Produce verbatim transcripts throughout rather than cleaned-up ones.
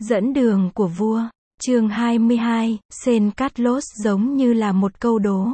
Dẫn đường của vua. Chương hai mươi hai, Sen Carlos giống như là một câu đố.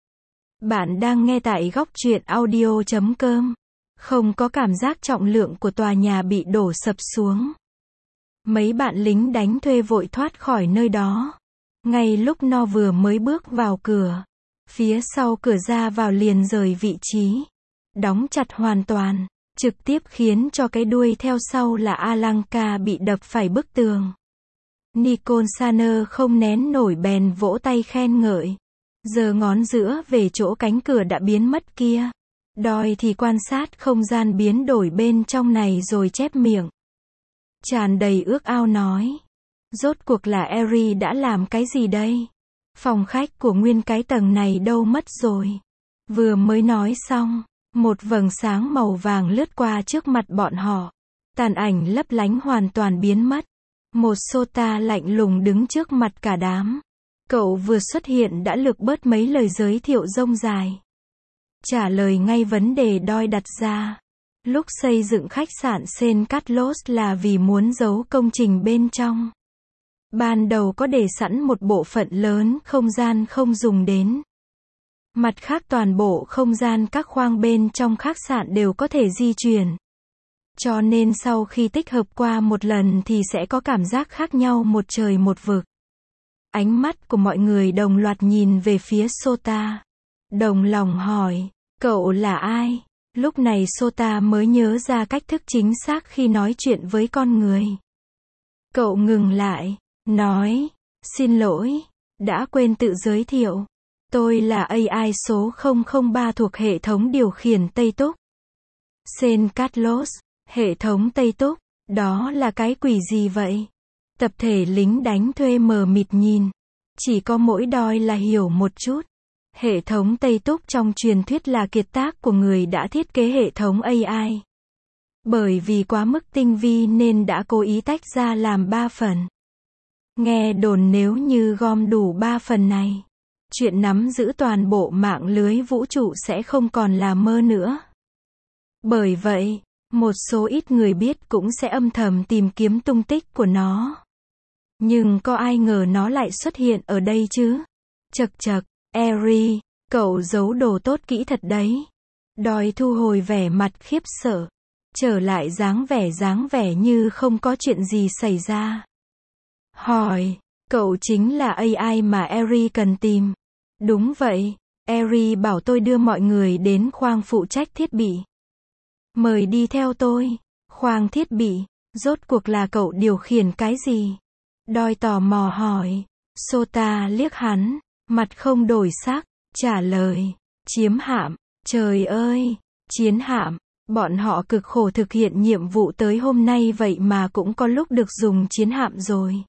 Bạn đang nghe tại góc truyện audio chấm com. Không có cảm giác trọng lượng của tòa nhà bị đổ sập xuống. Mấy bạn lính đánh thuê vội thoát khỏi nơi đó. Ngay lúc nó vừa mới bước vào cửa, phía sau cửa ra vào liền rời vị trí, đóng chặt hoàn toàn, trực tiếp khiến cho cái đuôi theo sau là Alanka bị đập phải bức tường. Nicole Saner không nén nổi bèn vỗ tay khen ngợi, giơ ngón giữa về chỗ cánh cửa đã biến mất kia. Đòi thì quan sát không gian biến đổi bên trong này rồi chép miệng, tràn đầy ước ao nói, rốt cuộc là Eri đã làm cái gì đây? Phòng khách của nguyên cái tầng này đâu mất rồi? Vừa mới nói xong, một vầng sáng màu vàng lướt qua trước mặt bọn họ. Tàn ảnh lấp lánh hoàn toàn biến mất. Một Sota lạnh lùng đứng trước mặt cả đám. Cậu vừa xuất hiện đã lược bớt mấy lời giới thiệu rông dài. Trả lời ngay vấn đề đòi đặt ra. Lúc xây dựng khách sạn Sen Carlos là vì muốn giấu công trình bên trong. Ban đầu có để sẵn một bộ phận lớn không gian không dùng đến. Mặt khác toàn bộ không gian các khoang bên trong khách sạn đều có thể di chuyển. Cho nên sau khi tích hợp qua một lần thì sẽ có cảm giác khác nhau một trời một vực. Ánh mắt của mọi người đồng loạt nhìn về phía Sota. Đồng lòng hỏi, cậu là ai? Lúc này Sota mới nhớ ra cách thức chính xác khi nói chuyện với con người. Cậu ngừng lại, nói, xin lỗi, đã quên tự giới thiệu. Tôi là a i số không không ba thuộc hệ thống điều khiển Tây Túc. Sen Carlos, hệ thống Tây Túc, đó là cái quỷ gì vậy? Tập thể lính đánh thuê mờ mịt nhìn. Chỉ có mỗi đòi là hiểu một chút. Hệ thống Tây Túc trong truyền thuyết là kiệt tác của người đã thiết kế hệ thống a i. Bởi vì quá mức tinh vi nên đã cố ý tách ra làm ba phần. Nghe đồn nếu như gom đủ ba phần này, chuyện nắm giữ toàn bộ mạng lưới vũ trụ sẽ không còn là mơ nữa. Bởi vậy, một số ít người biết cũng sẽ âm thầm tìm kiếm tung tích của nó. Nhưng có ai ngờ nó lại xuất hiện ở đây chứ? Chậc chậc, Eri, cậu giấu đồ tốt kỹ thật đấy. Đòi thu hồi vẻ mặt khiếp sợ, trở lại dáng vẻ dáng vẻ như không có chuyện gì xảy ra. Hỏi, cậu chính là a i mà Eri cần tìm. Đúng vậy, Eri bảo tôi đưa mọi người đến khoang phụ trách thiết bị. Mời đi theo tôi. Khoang thiết bị, rốt cuộc là cậu điều khiển cái gì? Đòi tò mò hỏi. Sota liếc hắn, mặt không đổi sắc, trả lời, chiếm hạm. Trời ơi, chiến hạm, bọn họ cực khổ thực hiện nhiệm vụ tới hôm nay vậy mà cũng có lúc được dùng chiến hạm rồi.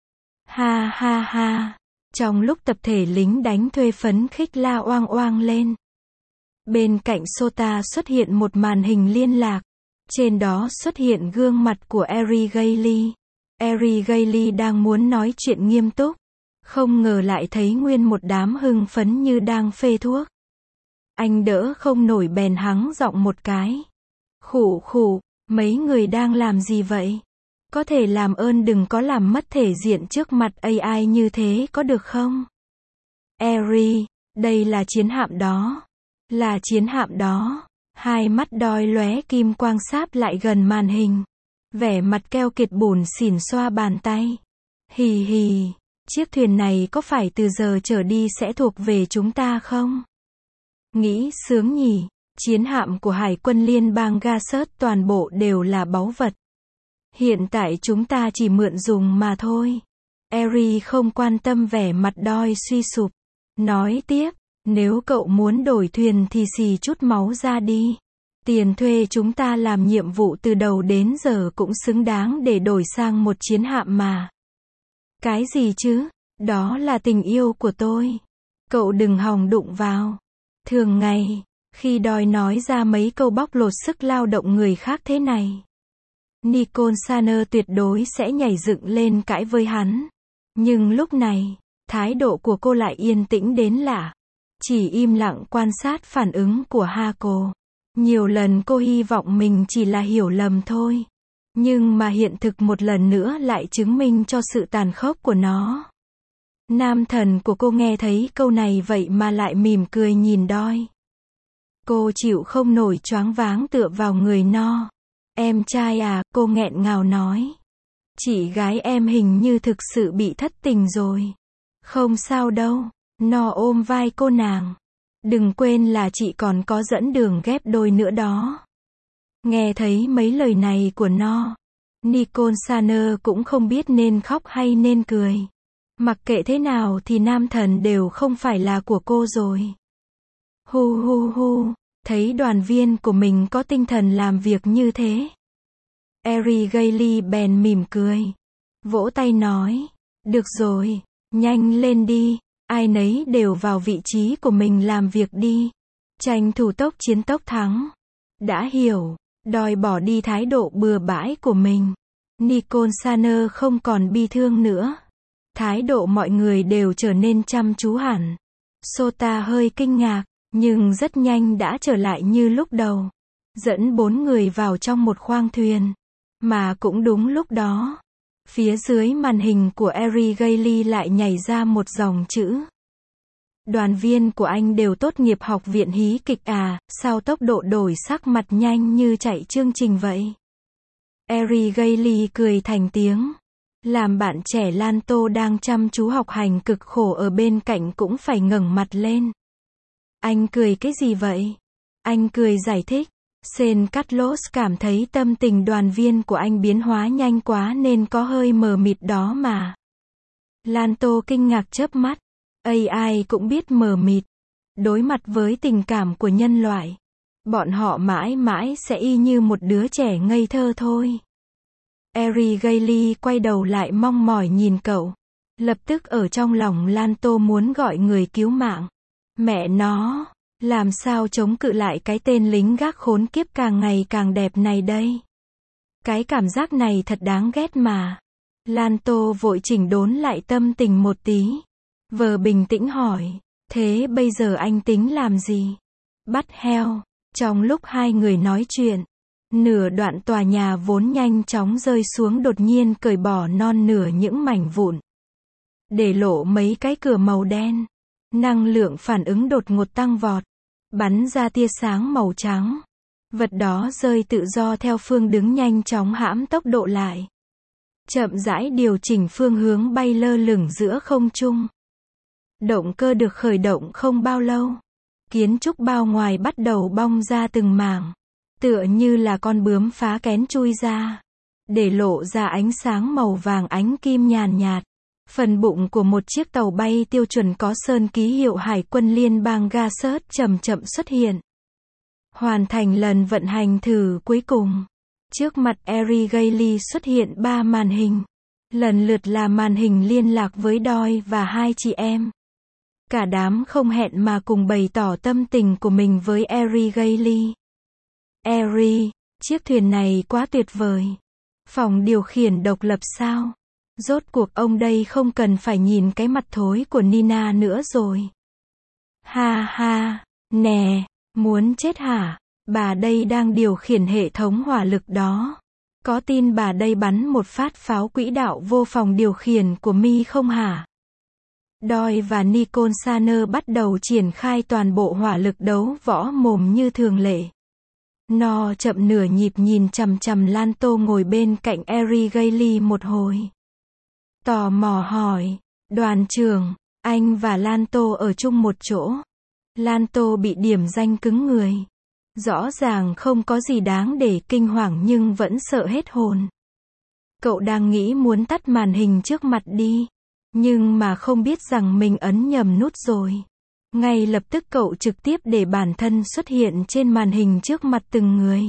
Ha ha ha. Trong lúc tập thể lính đánh thuê phấn khích la oang oang lên. Bên cạnh Sota xuất hiện một màn hình liên lạc. Trên đó xuất hiện gương mặt của Eri Gailey. Eri Gailey đang muốn nói chuyện nghiêm túc. Không ngờ lại thấy nguyên một đám hưng phấn như đang phê thuốc. Anh đỡ không nổi bèn hắng giọng một cái. Khụ khụ, mấy người đang làm gì vậy? Có thể làm ơn đừng có làm mất thể diện trước mặt a i như thế có được không? Eri, đây là chiến hạm đó. Là chiến hạm đó. Hai mắt đòi lóe kim quang sáp lại gần màn hình. Vẻ mặt keo kiệt bủn xỉn xoa bàn tay. Hì hì, chiếc thuyền này có phải từ giờ trở đi sẽ thuộc về chúng ta không? Nghĩ sướng nhỉ, chiến hạm của Hải quân Liên bang Gasset toàn bộ đều là báu vật. Hiện tại chúng ta chỉ mượn dùng mà thôi. Eri không quan tâm vẻ mặt đòi suy sụp. Nói tiếp, nếu cậu muốn đổi thuyền thì xì chút máu ra đi. Tiền thuê chúng ta làm nhiệm vụ từ đầu đến giờ cũng xứng đáng để đổi sang một chiến hạm mà. Cái gì chứ? Đó là tình yêu của tôi. Cậu đừng hòng đụng vào. Thường ngày, khi đòi nói ra mấy câu bóc lột sức lao động người khác thế này, Nicole Saner tuyệt đối sẽ nhảy dựng lên cãi với hắn. Nhưng lúc này, thái độ của cô lại yên tĩnh đến lạ. Chỉ im lặng quan sát phản ứng của Hako. Nhiều lần cô hy vọng mình chỉ là hiểu lầm thôi. Nhưng mà hiện thực một lần nữa lại chứng minh cho sự tàn khốc của nó. Nam thần của cô nghe thấy câu này vậy mà lại mỉm cười nhìn Doi. Cô chịu không nổi choáng váng tựa vào người nó. Em trai à, cô nghẹn ngào nói. Chị gái em hình như thực sự bị thất tình rồi. Không sao đâu. Nó ôm vai cô nàng. Đừng quên là chị còn có dẫn đường ghép đôi nữa đó. Nghe thấy mấy lời này của nó, Nicole Saner cũng không biết nên khóc hay nên cười. Mặc kệ thế nào thì nam thần đều không phải là của cô rồi. Hu hu hu, thấy đoàn viên của mình có tinh thần làm việc như thế. Eri Gailey bèn mỉm cười. Vỗ tay nói, được rồi, nhanh lên đi, ai nấy đều vào vị trí của mình làm việc đi. Tranh thủ tốc chiến tốc thắng. Đã hiểu, Doi bỏ đi thái độ bừa bãi của mình. Nicole Saner không còn bi thương nữa. Thái độ mọi người đều trở nên chăm chú hẳn. Sota hơi kinh ngạc, nhưng rất nhanh đã trở lại như lúc đầu. Dẫn bốn người vào trong một khoang thuyền. Mà cũng đúng lúc đó, phía dưới màn hình của Eri Gailey lại nhảy ra một dòng chữ. Đoàn viên của anh đều tốt nghiệp học viện hí kịch à, sao tốc độ đổi sắc mặt nhanh như chạy chương trình vậy? Eri Gailey cười thành tiếng. Làm bạn trẻ Lanto đang chăm chú học hành cực khổ ở bên cạnh cũng phải ngẩng mặt lên. Anh cười cái gì vậy? Anh cười giải thích. Sen Carlos cảm thấy tâm tình đoàn viên của anh biến hóa nhanh quá nên có hơi mờ mịt đó mà. Lanto kinh ngạc chớp mắt. a i cũng biết mờ mịt. Đối mặt với tình cảm của nhân loại, bọn họ mãi mãi sẽ y như một đứa trẻ ngây thơ thôi. Eri Gailey quay đầu lại mong mỏi nhìn cậu. Lập tức ở trong lòng Lanto muốn gọi người cứu mạng. Mẹ nó, làm sao chống cự lại cái tên lính gác khốn kiếp càng ngày càng đẹp này đây? Cái cảm giác này thật đáng ghét mà. Lanto vội chỉnh đốn lại tâm tình một tí. Vờ bình tĩnh hỏi, thế bây giờ anh tính làm gì? Bắt heo. Trong lúc hai người nói chuyện, nửa đoạn tòa nhà vốn nhanh chóng rơi xuống đột nhiên cởi bỏ non nửa những mảnh vụn. Để lộ mấy cái cửa màu đen. Năng lượng phản ứng đột ngột tăng vọt. Bắn ra tia sáng màu trắng. Vật đó rơi tự do theo phương đứng nhanh chóng hãm tốc độ lại. Chậm rãi điều chỉnh phương hướng bay lơ lửng giữa không trung. Động cơ được khởi động không bao lâu. Kiến trúc bao ngoài bắt đầu bong ra từng mảng. Tựa như là con bướm phá kén chui ra. Để lộ ra ánh sáng màu vàng ánh kim nhàn nhạt. Phần bụng của một chiếc tàu bay tiêu chuẩn có sơn ký hiệu Hải quân Liên bang Gasset chậm chậm xuất hiện. Hoàn thành lần vận hành thử cuối cùng. Trước mặt Eri Gailey xuất hiện ba màn hình. Lần lượt là màn hình liên lạc với Doi và hai chị em. Cả đám không hẹn mà cùng bày tỏ tâm tình của mình với Eri Gailey. Eri, chiếc thuyền này quá tuyệt vời. Phòng điều khiển độc lập sao? Rốt cuộc ông đây không cần phải nhìn cái mặt thối của Nina nữa rồi. Ha ha, nè, muốn chết hả? Bà đây đang điều khiển hệ thống hỏa lực đó. Có tin bà đây bắn một phát pháo quỹ đạo vô phòng điều khiển của mi không hả? Doi và Nicole Saner bắt đầu triển khai toàn bộ hỏa lực đấu võ mồm như thường lệ. Nó chậm nửa nhịp nhìn chằm chằm Lanto ngồi bên cạnh Eri Gailey một hồi. Tò mò hỏi, đoàn trưởng, anh và Lanto ở chung một chỗ. Lanto bị điểm danh cứng người. Rõ ràng không có gì đáng để kinh hoàng nhưng vẫn sợ hết hồn. Cậu đang nghĩ muốn tắt màn hình trước mặt đi. Nhưng mà không biết rằng mình ấn nhầm nút rồi. Ngay lập tức cậu trực tiếp để bản thân xuất hiện trên màn hình trước mặt từng người.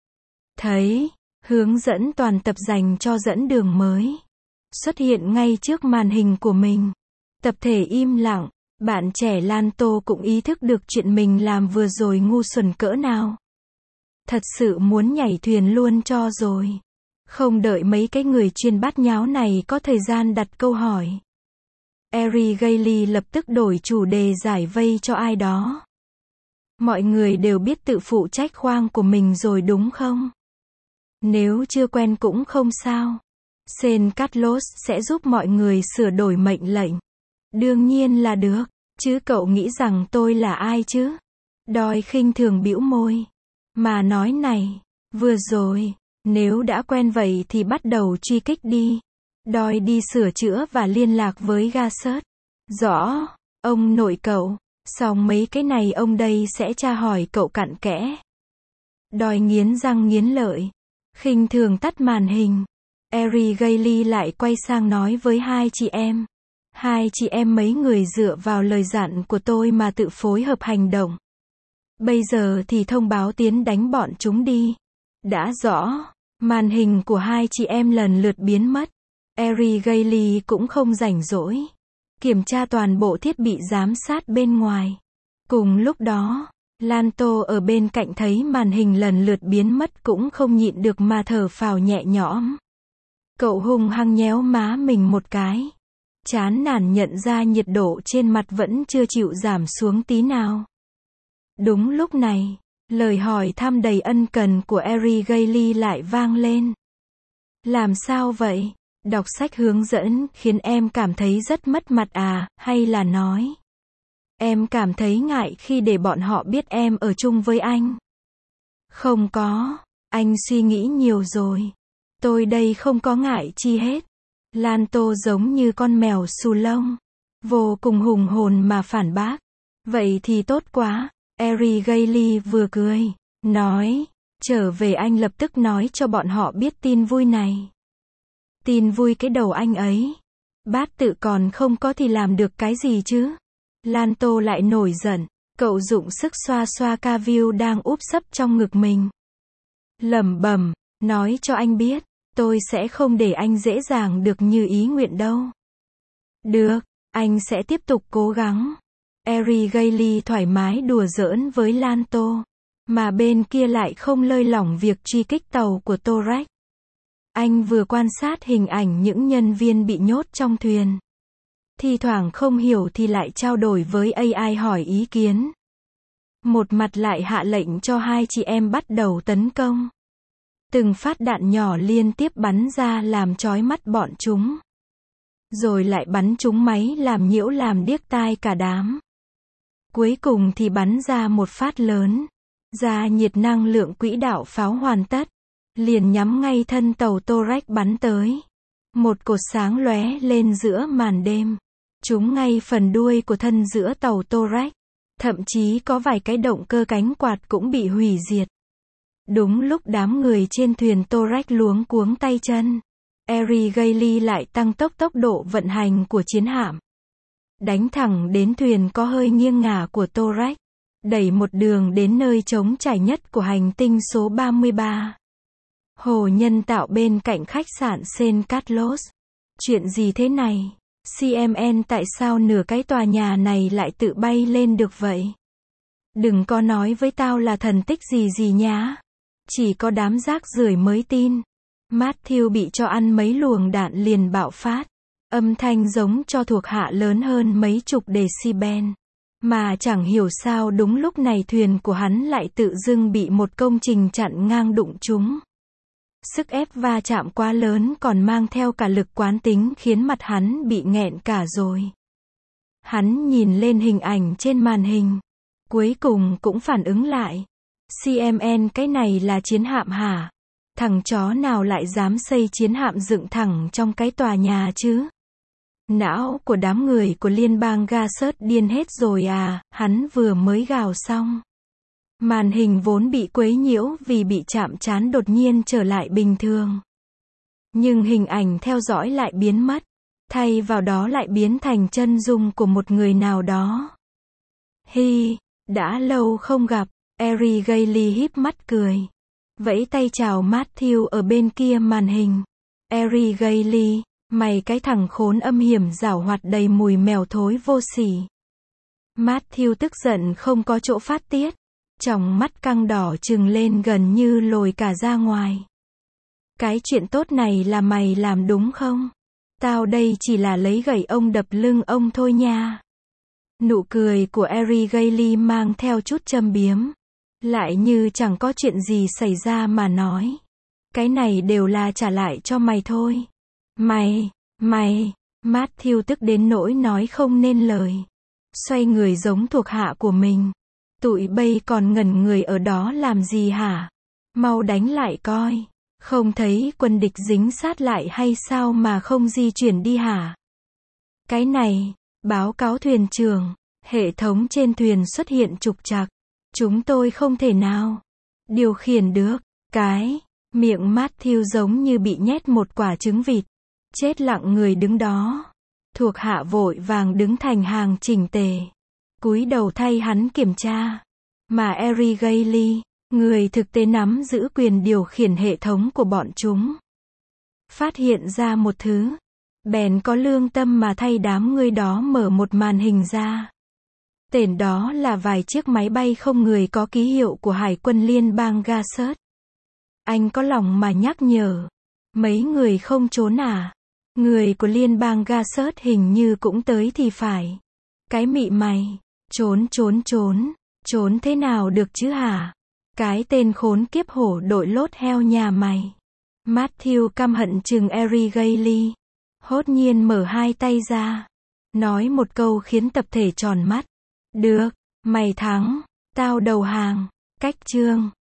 Thấy, hướng dẫn toàn tập dành cho dẫn đường mới. Xuất hiện ngay trước màn hình của mình. Tập thể im lặng, bạn trẻ Lanto cũng ý thức được chuyện mình làm vừa rồi ngu xuẩn cỡ nào. Thật sự muốn nhảy thuyền luôn cho rồi. Không đợi mấy cái người chuyên bát nháo này có thời gian đặt câu hỏi. Eri Gailey lập tức đổi chủ đề giải vây cho ai đó. Mọi người đều biết tự phụ trách khoang của mình rồi đúng không? Nếu chưa quen cũng không sao. Saint Carlos sẽ giúp mọi người sửa đổi mệnh lệnh. Đương nhiên là được. Chứ cậu nghĩ rằng tôi là ai chứ? Đòi khinh thường bĩu môi. Mà nói này, vừa rồi, nếu đã quen vậy thì bắt đầu truy kích đi. Đòi đi sửa chữa và liên lạc với Gassert. Rõ, ông nội cậu. Xong mấy cái này ông đây sẽ tra hỏi cậu cặn kẽ. Đòi nghiến răng nghiến lợi. Khinh thường tắt màn hình. Eri Gailey lại quay sang nói với hai chị em. Hai chị em mấy người dựa vào lời dặn của tôi mà tự phối hợp hành động. Bây giờ thì thông báo tiến đánh bọn chúng đi. Đã rõ. Màn hình của hai chị em lần lượt biến mất. Eri Gailey cũng không rảnh rỗi. Kiểm tra toàn bộ thiết bị giám sát bên ngoài. Cùng lúc đó, Lanto ở bên cạnh thấy màn hình lần lượt biến mất cũng không nhịn được mà thở phào nhẹ nhõm. Cậu hung hăng nhéo má mình một cái. Chán nản nhận ra nhiệt độ trên mặt vẫn chưa chịu giảm xuống tí nào. Đúng lúc này, lời hỏi thăm đầy ân cần của Eri Gailey lại vang lên. Làm sao vậy? Đọc sách hướng dẫn khiến em cảm thấy rất mất mặt à, hay là nói em cảm thấy ngại khi để bọn họ biết em ở chung với anh? Không có, anh suy nghĩ nhiều rồi. Tôi đây không có ngại chi hết. Lanto giống như con mèo xù lông. Vô cùng hùng hồn mà phản bác. Vậy thì tốt quá. Eri Gailey vừa cười, nói, trở về anh lập tức nói cho bọn họ biết tin vui này. Tin vui cái đầu anh ấy. Bát tự còn không có thì làm được cái gì chứ? Lanto lại nổi giận, cậu dụng sức xoa xoa Cavill đang úp sấp trong ngực mình. Lẩm bẩm, nói cho anh biết, tôi sẽ không để anh dễ dàng được như ý nguyện đâu. Được, anh sẽ tiếp tục cố gắng. Eri Gailey thoải mái đùa giỡn với Lanto, mà bên kia lại không lơi lỏng việc truy kích tàu của Torak. Anh vừa quan sát hình ảnh những nhân viên bị nhốt trong thuyền. Thi thoảng không hiểu thì lại trao đổi với a i hỏi ý kiến. Một mặt lại hạ lệnh cho hai chị em bắt đầu tấn công. Từng phát đạn nhỏ liên tiếp bắn ra làm chói mắt bọn chúng. Rồi lại bắn trúng máy làm nhiễu làm điếc tai cả đám. Cuối cùng thì bắn ra một phát lớn. Ra nhiệt năng lượng quỹ đạo pháo hoàn tất. Liền nhắm ngay thân tàu Torak bắn tới. Một cột sáng lóe lên giữa màn đêm. Trúng ngay phần đuôi của thân giữa tàu Torak. Thậm chí có vài cái động cơ cánh quạt cũng bị hủy diệt. Đúng lúc đám người trên thuyền Torak luống cuống tay chân, Eri Gailey lại tăng tốc tốc độ vận hành của chiến hạm. Đánh thẳng đến thuyền có hơi nghiêng ngả của Torak. Đẩy một đường đến nơi trống trải nhất của hành tinh số ba mươi ba. Hồ nhân tạo bên cạnh khách sạn Saint Carlos. Chuyện gì thế này? xê em en tại sao nửa cái tòa nhà này lại tự bay lên được vậy? Đừng có nói với tao là thần tích gì gì nhá. Chỉ có đám rác rưởi mới tin. Matthew bị cho ăn mấy luồng đạn liền bạo phát. Âm thanh giống cho thuộc hạ lớn hơn mấy chục decibel. Mà chẳng hiểu sao đúng lúc này thuyền của hắn lại tự dưng bị một công trình chặn ngang đụng trúng. Sức ép va chạm quá lớn còn mang theo cả lực quán tính khiến mặt hắn bị nghẹn cả rồi. Hắn nhìn lên hình ảnh trên màn hình. Cuối cùng cũng phản ứng lại. xê em en cái này là chiến hạm hả? Thằng chó nào lại dám xây chiến hạm dựng thẳng trong cái tòa nhà chứ? Não của đám người của liên bang Gassert điên hết rồi à, hắn vừa mới gào xong. Màn hình vốn bị quấy nhiễu vì bị chạm trán đột nhiên trở lại bình thường. Nhưng hình ảnh theo dõi lại biến mất. Thay vào đó lại biến thành chân dung của một người nào đó. Hi, đã lâu không gặp, Eri Gailey híp mắt cười. Vẫy tay chào Matthew ở bên kia màn hình. Eri Gailey, mày cái thằng khốn âm hiểm giảo hoạt đầy mùi mèo thối vô sỉ. Matthew tức giận không có chỗ phát tiết. Tròng mắt căng đỏ trừng lên gần như lồi cả ra ngoài. Cái chuyện tốt này là mày làm đúng không? Tao đây chỉ là lấy gậy ông đập lưng ông thôi nha. Nụ cười của Eri Gailey mang theo chút châm biếm. Lại như chẳng có chuyện gì xảy ra mà nói. Cái này đều là trả lại cho mày thôi. Mày, mày, Matthew tức đến nỗi nói không nên lời. Xoay người giống thuộc hạ của mình. Tụi bay còn ngẩn người ở đó làm gì hả? Mau đánh lại coi. Không thấy quân địch dính sát lại hay sao mà không di chuyển đi hả? Cái này, báo cáo thuyền trưởng, hệ thống trên thuyền xuất hiện trục trặc. Chúng tôi không thể nào điều khiển được. Cái, miệng Matthew giống như bị nhét một quả trứng vịt. Chết lặng người đứng đó. Thuộc hạ vội vàng đứng thành hàng chỉnh tề. Cúi đầu thay hắn kiểm tra. Mà Abigail, người thực tế nắm giữ quyền điều khiển hệ thống của bọn chúng, phát hiện ra một thứ. Bèn có lương tâm mà thay đám người đó mở một màn hình ra. Tên đó là vài chiếc máy bay không người có ký hiệu của Hải quân Liên bang Gassert. Anh có lòng mà nhắc nhở. Mấy người không trốn à? Người của Liên bang Gassert hình như cũng tới thì phải. Cái mị mày. Trốn trốn trốn. Trốn thế nào được chứ hả? Cái tên khốn kiếp hổ đội lốt heo nhà mày. Matthew căm hận chừng Abigail. Hốt nhiên mở hai tay ra. Nói một câu khiến tập thể tròn mắt. Được, mày thắng. Tao đầu hàng. Cách chương.